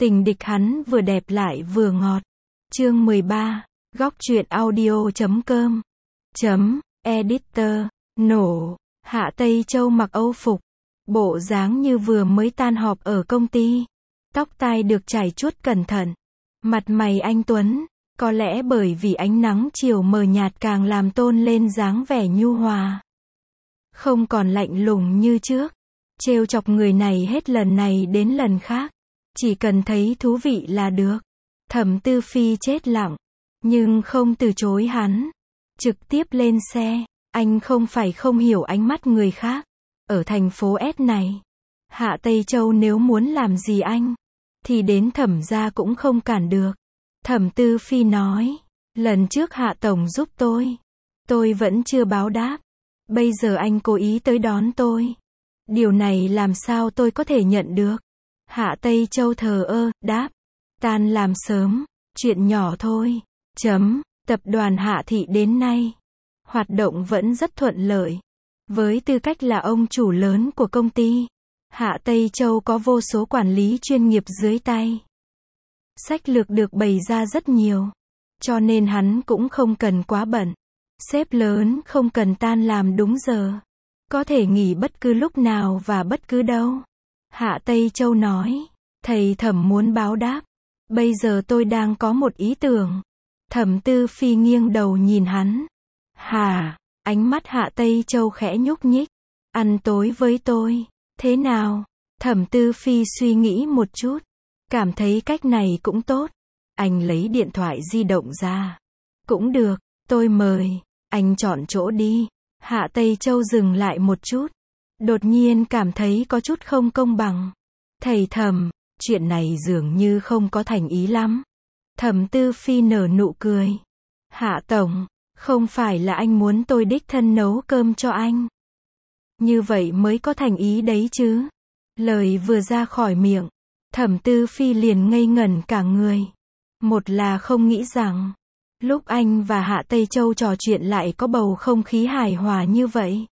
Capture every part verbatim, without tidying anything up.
Tình địch hắn vừa đẹp lại vừa ngọt. Chương mười ba, góc truyện audio chấm com chấm editor. Nổ. Hạ Tây Châu mặc âu phục, bộ dáng như vừa mới tan họp ở công ty. Tóc tai được chải chuốt cẩn thận. Mặt mày anh tuấn, có lẽ bởi vì ánh nắng chiều mờ nhạt càng làm tôn lên dáng vẻ nhu hòa. Không còn lạnh lùng như trước, trêu chọc người này hết lần này đến lần khác. Chỉ cần thấy thú vị là được. Thẩm Tư Phi chết lặng, nhưng không từ chối hắn. Trực tiếp lên xe. Anh không phải không hiểu ánh mắt người khác. Ở thành phố S này, Hạ Tây Châu nếu muốn làm gì anh, thì đến Thẩm gia cũng không cản được. Thẩm Tư Phi nói, lần trước Hạ Tổng giúp tôi, tôi vẫn chưa báo đáp. Bây giờ anh cố ý tới đón tôi. Điều này làm sao tôi có thể nhận được? Hạ Tây Châu thờ ơ, đáp, tan làm sớm, chuyện nhỏ thôi. Chấm, tập đoàn Hạ Thị đến nay, hoạt động vẫn rất thuận lợi. Với tư cách là ông chủ lớn của công ty, Hạ Tây Châu có vô số quản lý chuyên nghiệp dưới tay. Sách lược được bày ra rất nhiều, cho nên hắn cũng không cần quá bận. Sếp lớn không cần tan làm đúng giờ, có thể nghỉ bất cứ lúc nào và bất cứ đâu. Hạ Tây Châu nói, thầy Thẩm muốn báo đáp. Bây giờ tôi đang có một ý tưởng. Thẩm Tư Phi nghiêng đầu nhìn hắn. Hà, ánh mắt Hạ Tây Châu khẽ nhúc nhích. Ăn tối với tôi, thế nào? Thẩm Tư Phi suy nghĩ một chút, cảm thấy cách này cũng tốt. Anh lấy điện thoại di động ra. Cũng được, tôi mời, anh chọn chỗ đi. Hạ Tây Châu dừng lại một chút. Đột nhiên cảm thấy có chút không công bằng. Thầy Thẩm, chuyện này dường như không có thành ý lắm. Thẩm Tư Phi nở nụ cười. Hạ Tổng, không phải là anh muốn tôi đích thân nấu cơm cho anh. Như vậy mới có thành ý đấy chứ. Lời vừa ra khỏi miệng, Thẩm Tư Phi liền ngây ngẩn cả người. Một là không nghĩ rằng, lúc anh và Hạ Tây Châu trò chuyện lại có bầu không khí hài hòa như vậy.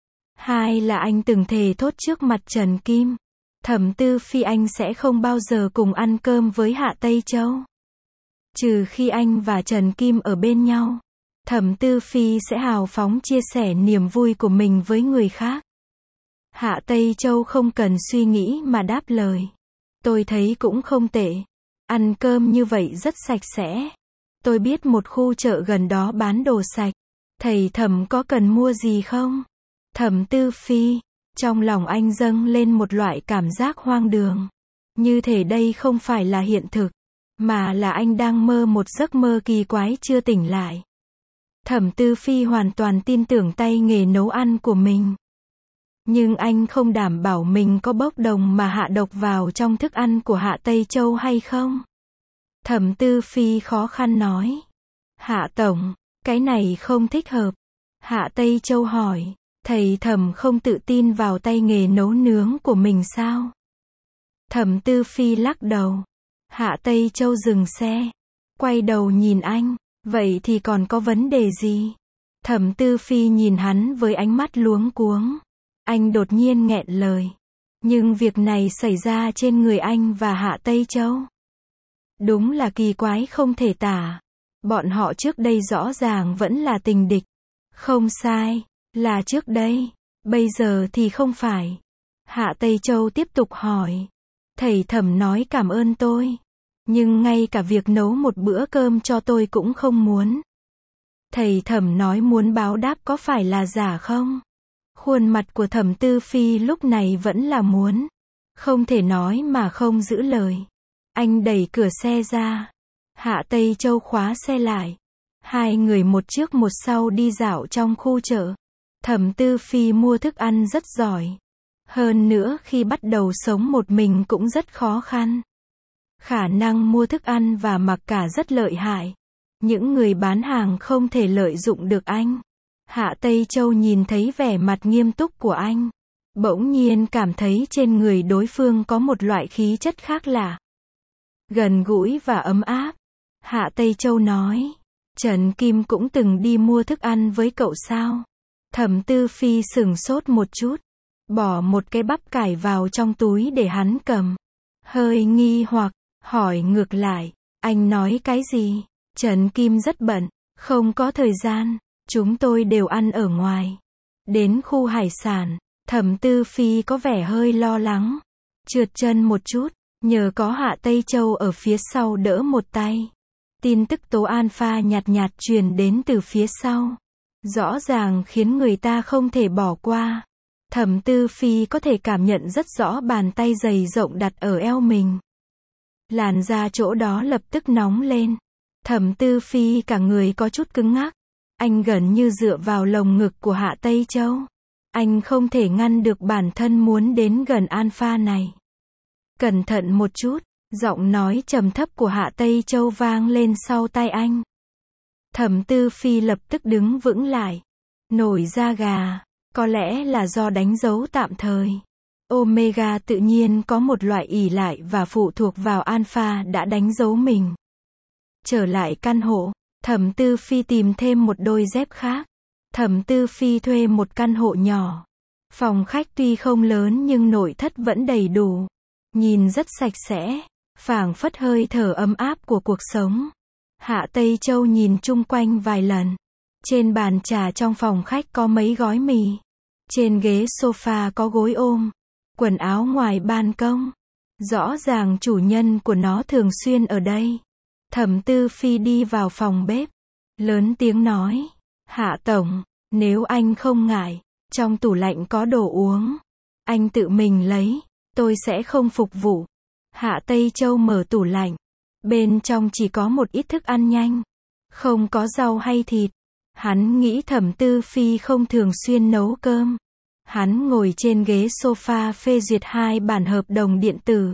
Hai là anh từng thề thốt trước mặt Trần Kim, Thẩm Tư Phi anh sẽ không bao giờ cùng ăn cơm với Hạ Tây Châu. Trừ khi anh và Trần Kim ở bên nhau, Thẩm Tư Phi sẽ hào phóng chia sẻ niềm vui của mình với người khác. Hạ Tây Châu không cần suy nghĩ mà đáp lời. Tôi thấy cũng không tệ. Ăn cơm như vậy rất sạch sẽ. Tôi biết một khu chợ gần đó bán đồ sạch. Thầy Thẩm có cần mua gì không? Thẩm Tư Phi, trong lòng anh dâng lên một loại cảm giác hoang đường. Như thể đây không phải là hiện thực, mà là anh đang mơ một giấc mơ kỳ quái chưa tỉnh lại. Thẩm Tư Phi hoàn toàn tin tưởng tay nghề nấu ăn của mình. Nhưng anh không đảm bảo mình có bốc đồng mà hạ độc vào trong thức ăn của Hạ Tây Châu hay không. Thẩm Tư Phi khó khăn nói. Hạ Tổng, cái này không thích hợp. Hạ Tây Châu hỏi, thầy Thẩm không tự tin vào tay nghề nấu nướng của mình sao? Thẩm Tư Phi lắc đầu. Hạ Tây Châu dừng xe, quay đầu nhìn anh, vậy thì còn có vấn đề gì? Thẩm Tư Phi nhìn hắn với ánh mắt luống cuống. Anh đột nhiên nghẹn lời. Nhưng việc này xảy ra trên người anh và Hạ Tây Châu. Đúng là kỳ quái không thể tả. Bọn họ trước đây rõ ràng vẫn là tình địch. Không sai, là trước đây. Bây giờ thì không phải. Hạ Tây Châu tiếp tục hỏi. Thầy Thẩm nói cảm ơn tôi. Nhưng ngay cả việc nấu một bữa cơm cho tôi cũng không muốn. Thầy Thẩm nói muốn báo đáp có phải là giả không? Khuôn mặt của Thẩm Tư Phi lúc này vẫn là muốn. Không thể nói mà không giữ lời. Anh đẩy cửa xe ra. Hạ Tây Châu khóa xe lại. Hai người một trước một sau đi dạo trong khu chợ. Thẩm Tư Phi mua thức ăn rất giỏi. Hơn nữa khi bắt đầu sống một mình cũng rất khó khăn. Khả năng mua thức ăn và mặc cả rất lợi hại. Những người bán hàng không thể lợi dụng được anh. Hạ Tây Châu nhìn thấy vẻ mặt nghiêm túc của anh. Bỗng nhiên cảm thấy trên người đối phương có một loại khí chất khác lạ. Gần gũi và ấm áp. Hạ Tây Châu nói. Trần Kim cũng từng đi mua thức ăn với cậu sao? Thẩm Tư Phi sửng sốt một chút. Bỏ một cái bắp cải vào trong túi để hắn cầm. Hơi nghi hoặc, hỏi ngược lại, anh nói cái gì? Trần Kim rất bận, không có thời gian, chúng tôi đều ăn ở ngoài. Đến khu hải sản, Thẩm Tư Phi có vẻ hơi lo lắng, trượt chân một chút, nhờ có Hạ Tây Châu ở phía sau đỡ một tay. Tin tức tố alpha nhạt nhạt truyền đến từ phía sau, rõ ràng khiến người ta không thể bỏ qua. Thẩm Tư Phi có thể cảm nhận rất rõ bàn tay dày rộng đặt ở eo mình. Làn da chỗ đó lập tức nóng lên. Thẩm Tư Phi cả người có chút cứng ngắc. Anh gần như dựa vào lồng ngực của Hạ Tây Châu. Anh không thể ngăn được bản thân muốn đến gần alpha này. Cẩn thận một chút, giọng nói trầm thấp của Hạ Tây Châu vang lên sau tai anh. Thẩm Tư Phi lập tức đứng vững lại. Nổi da gà, có lẽ là do đánh dấu tạm thời. Omega tự nhiên có một loại ỷ lại và phụ thuộc vào alpha đã đánh dấu mình. Trở lại căn hộ, Thẩm Tư Phi tìm thêm một đôi dép khác. Thẩm Tư Phi thuê một căn hộ nhỏ. Phòng khách tuy không lớn nhưng nội thất vẫn đầy đủ. Nhìn rất sạch sẽ, phảng phất hơi thở ấm áp của cuộc sống. Hạ Tây Châu nhìn chung quanh vài lần. Trên bàn trà trong phòng khách có mấy gói mì. Trên ghế sofa có gối ôm. Quần áo ngoài ban công. Rõ ràng chủ nhân của nó thường xuyên ở đây. Thẩm Tư Phi đi vào phòng bếp. Lớn tiếng nói. Hạ Tổng, nếu anh không ngại, trong tủ lạnh có đồ uống. Anh tự mình lấy, tôi sẽ không phục vụ. Hạ Tây Châu mở tủ lạnh. Bên trong chỉ có một ít thức ăn nhanh. Không có rau hay thịt. Hắn nghĩ Thẩm Tư Phi không thường xuyên nấu cơm. Hắn ngồi trên ghế sofa phê duyệt hai bản hợp đồng điện tử.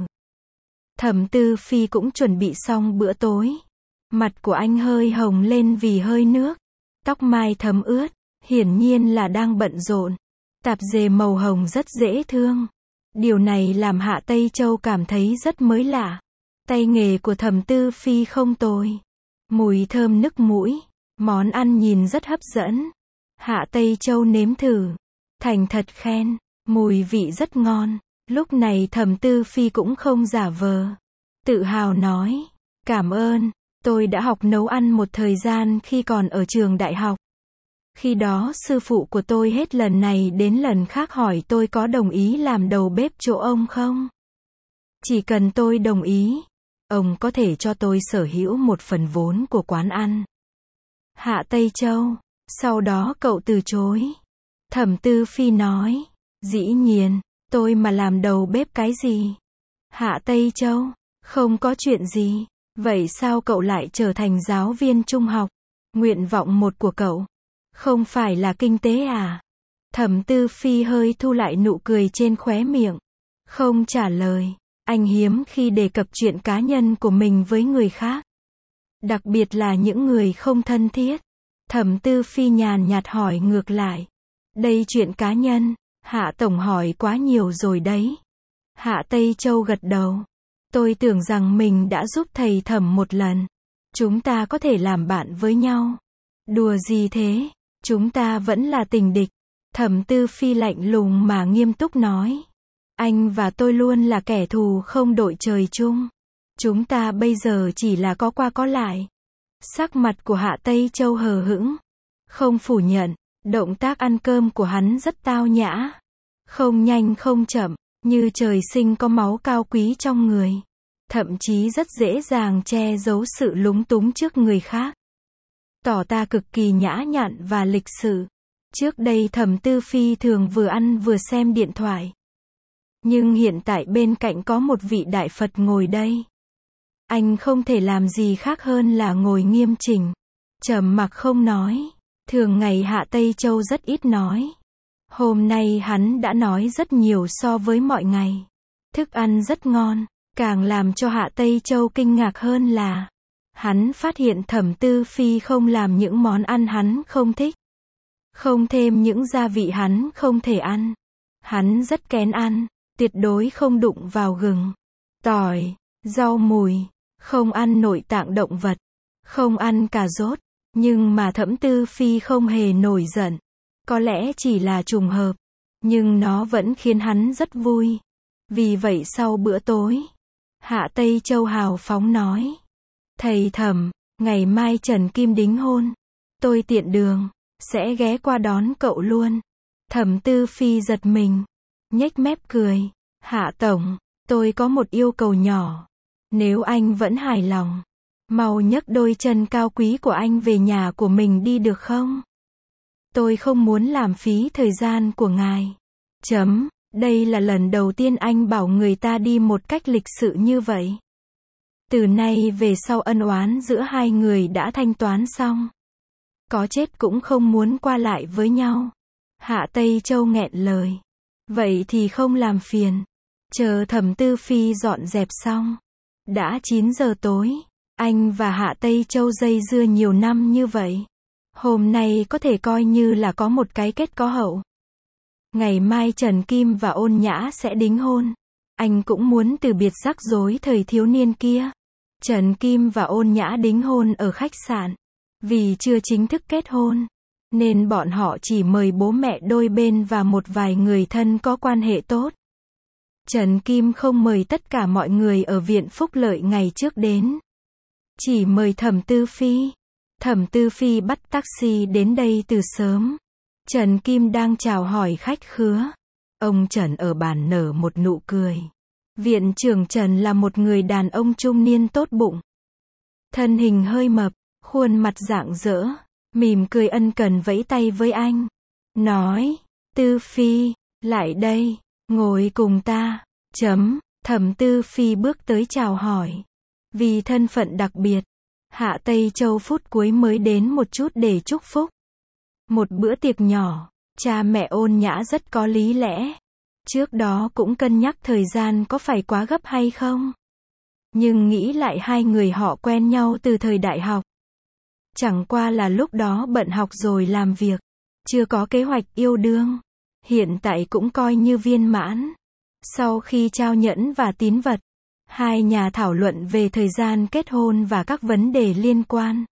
Thẩm Tư Phi cũng chuẩn bị xong bữa tối. Mặt của anh hơi hồng lên vì hơi nước. Tóc mai thấm ướt, hiển nhiên là đang bận rộn. Tạp dề màu hồng rất dễ thương. Điều này làm Hạ Tây Châu cảm thấy rất mới lạ. Tay nghề của Thẩm Tư Phi không tồi. Mùi thơm nức mũi. Món ăn nhìn rất hấp dẫn. Hạ Tây Châu nếm thử. Thành thật khen. Mùi vị rất ngon. Lúc này Thẩm Tư Phi cũng không giả vờ. Tự hào nói. Cảm ơn. Tôi đã học nấu ăn một thời gian khi còn ở trường đại học. Khi đó sư phụ của tôi hết lần này đến lần khác hỏi tôi có đồng ý làm đầu bếp chỗ ông không? Chỉ cần tôi đồng ý, ông có thể cho tôi sở hữu một phần vốn của quán ăn. Hạ Tây Châu, sau đó cậu từ chối. Thẩm Tư Phi nói, dĩ nhiên, tôi mà làm đầu bếp cái gì? Hạ Tây Châu, không có chuyện gì. Vậy sao cậu lại trở thành giáo viên trung học? Nguyện vọng một của cậu không phải là kinh tế à? Thẩm Tư Phi hơi thu lại nụ cười trên khóe miệng. Không trả lời. Anh hiếm khi đề cập chuyện cá nhân của mình với người khác. Đặc biệt là những người không thân thiết. Thẩm Tư Phi nhàn nhạt hỏi ngược lại. Đây chuyện cá nhân, Hạ Tổng hỏi quá nhiều rồi đấy. Hạ Tây Châu gật đầu. Tôi tưởng rằng mình đã giúp thầy Thẩm một lần. Chúng ta có thể làm bạn với nhau. Đùa gì thế? Chúng ta vẫn là tình địch. Thẩm Tư Phi lạnh lùng mà nghiêm túc nói. Anh và tôi luôn là kẻ thù không đội trời chung. Chúng ta bây giờ chỉ là có qua có lại. Sắc mặt của Hạ Tây Châu hờ hững. Không phủ nhận, động tác ăn cơm của hắn rất tao nhã. Không nhanh không chậm, như trời sinh có máu cao quý trong người. Thậm chí rất dễ dàng che giấu sự lúng túng trước người khác. Tỏ ta cực kỳ nhã nhặn và lịch sự. Trước đây Thẩm Tư Phi thường vừa ăn vừa xem điện thoại. Nhưng hiện tại bên cạnh có một vị đại Phật ngồi đây. Anh không thể làm gì khác hơn là ngồi nghiêm chỉnh. Trầm mặc không nói. Thường ngày Hạ Tây Châu rất ít nói. Hôm nay hắn đã nói rất nhiều so với mọi ngày. Thức ăn rất ngon. Càng làm cho Hạ Tây Châu kinh ngạc hơn là hắn phát hiện Thẩm Tư Phi không làm những món ăn hắn không thích. Không thêm những gia vị hắn không thể ăn. Hắn rất kén ăn, tuyệt đối không đụng vào gừng, tỏi, rau mùi, không ăn nội tạng động vật, không ăn cà rốt. Nhưng mà Thẩm Tư Phi không hề nổi giận. Có lẽ chỉ là trùng hợp, nhưng nó vẫn khiến hắn rất vui. Vì vậy sau bữa tối, Hạ Tây Châu hào phóng nói. Thầy Thẩm, ngày mai Trần Kim đính hôn. Tôi tiện đường, sẽ ghé qua đón cậu luôn. Thẩm Tư Phi giật mình, nhếch mép cười. Hạ Tổng, tôi có một yêu cầu nhỏ. Nếu anh vẫn hài lòng, mau nhấc đôi chân cao quý của anh về nhà của mình đi được không? Tôi không muốn làm phí thời gian của ngài. Chấm, đây là lần đầu tiên anh bảo người ta đi một cách lịch sự như vậy. Từ nay về sau ân oán giữa hai người đã thanh toán xong. Có chết cũng không muốn qua lại với nhau. Hạ Tây Châu nghẹn lời. Vậy thì không làm phiền. Chờ Thẩm Tư Phi dọn dẹp xong. Đã chín giờ tối. Anh và Hạ Tây Châu dây dưa nhiều năm như vậy. Hôm nay có thể coi như là có một cái kết có hậu. Ngày mai Trần Kim và Ôn Nhã sẽ đính hôn. Anh cũng muốn từ biệt rắc rối thời thiếu niên kia. Trần Kim và Ôn Nhã đính hôn ở khách sạn. Vì chưa chính thức kết hôn, nên bọn họ chỉ mời bố mẹ đôi bên và một vài người thân có quan hệ tốt. Trần Kim không mời tất cả mọi người ở Viện Phúc Lợi ngày trước đến. Chỉ mời Thẩm Tư Phi. Thẩm Tư Phi bắt taxi đến đây từ sớm. Trần Kim đang chào hỏi khách khứa. Ông Trần ở bàn nở một nụ cười. Viện trưởng Trần là một người đàn ông trung niên tốt bụng. Thân hình hơi mập, khuôn mặt rạng rỡ, mỉm cười ân cần vẫy tay với anh. Nói, Tư Phi, lại đây, ngồi cùng ta. Chấm, Thẩm Tư Phi bước tới chào hỏi. Vì thân phận đặc biệt, Hạ Tây Châu phút cuối mới đến một chút để chúc phúc. Một bữa tiệc nhỏ, cha mẹ Ôn Nhã rất có lý lẽ. Trước đó cũng cân nhắc thời gian có phải quá gấp hay không. Nhưng nghĩ lại hai người họ quen nhau từ thời đại học. Chẳng qua là lúc đó bận học rồi làm việc. Chưa có kế hoạch yêu đương. Hiện tại cũng coi như viên mãn. Sau khi trao nhẫn và tín vật, hai nhà thảo luận về thời gian kết hôn và các vấn đề liên quan.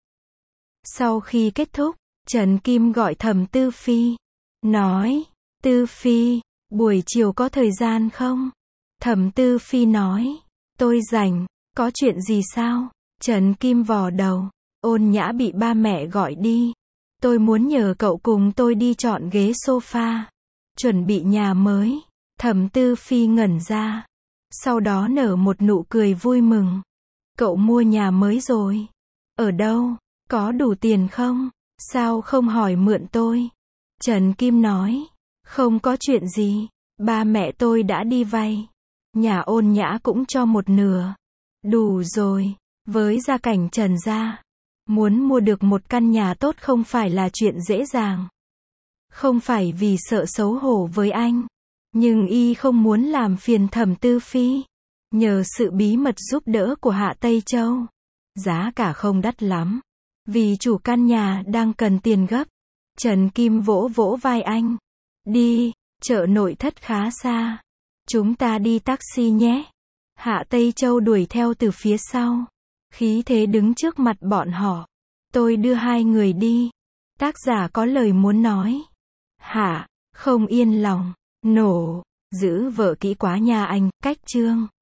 Sau khi kết thúc, Trần Kim gọi Thẩm Tư Phi. Nói, Tư Phi, buổi chiều có thời gian không? Thẩm Tư Phi nói, tôi rảnh, có chuyện gì sao? Trần Kim vò đầu, Ôn Nhã bị ba mẹ gọi đi. Tôi muốn nhờ cậu cùng tôi đi chọn ghế sofa. Chuẩn bị nhà mới. Thẩm Tư Phi ngẩn ra. Sau đó nở một nụ cười vui mừng. Cậu mua nhà mới rồi. Ở đâu? Có đủ tiền không? Sao không hỏi mượn tôi? Trần Kim nói. Không có chuyện gì. Ba mẹ tôi đã đi vay. Nhà Ôn Nhã cũng cho một nửa. Đủ rồi. Với gia cảnh Trần gia, muốn mua được một căn nhà tốt không phải là chuyện dễ dàng. Không phải vì sợ xấu hổ với anh. Nhưng y không muốn làm phiền Thẩm Tư Phi. Nhờ sự bí mật giúp đỡ của Hạ Tây Châu. Giá cả không đắt lắm. Vì chủ căn nhà đang cần tiền gấp. Trần Kim vỗ vỗ vai anh. Đi, chợ nội thất khá xa. Chúng ta đi taxi nhé. Hạ Tây Châu đuổi theo từ phía sau. Khí thế đứng trước mặt bọn họ. Tôi đưa hai người đi. Tác giả có lời muốn nói. Hạ, không yên lòng. Nổ, giữ vợ kỹ quá nha anh, cách chương.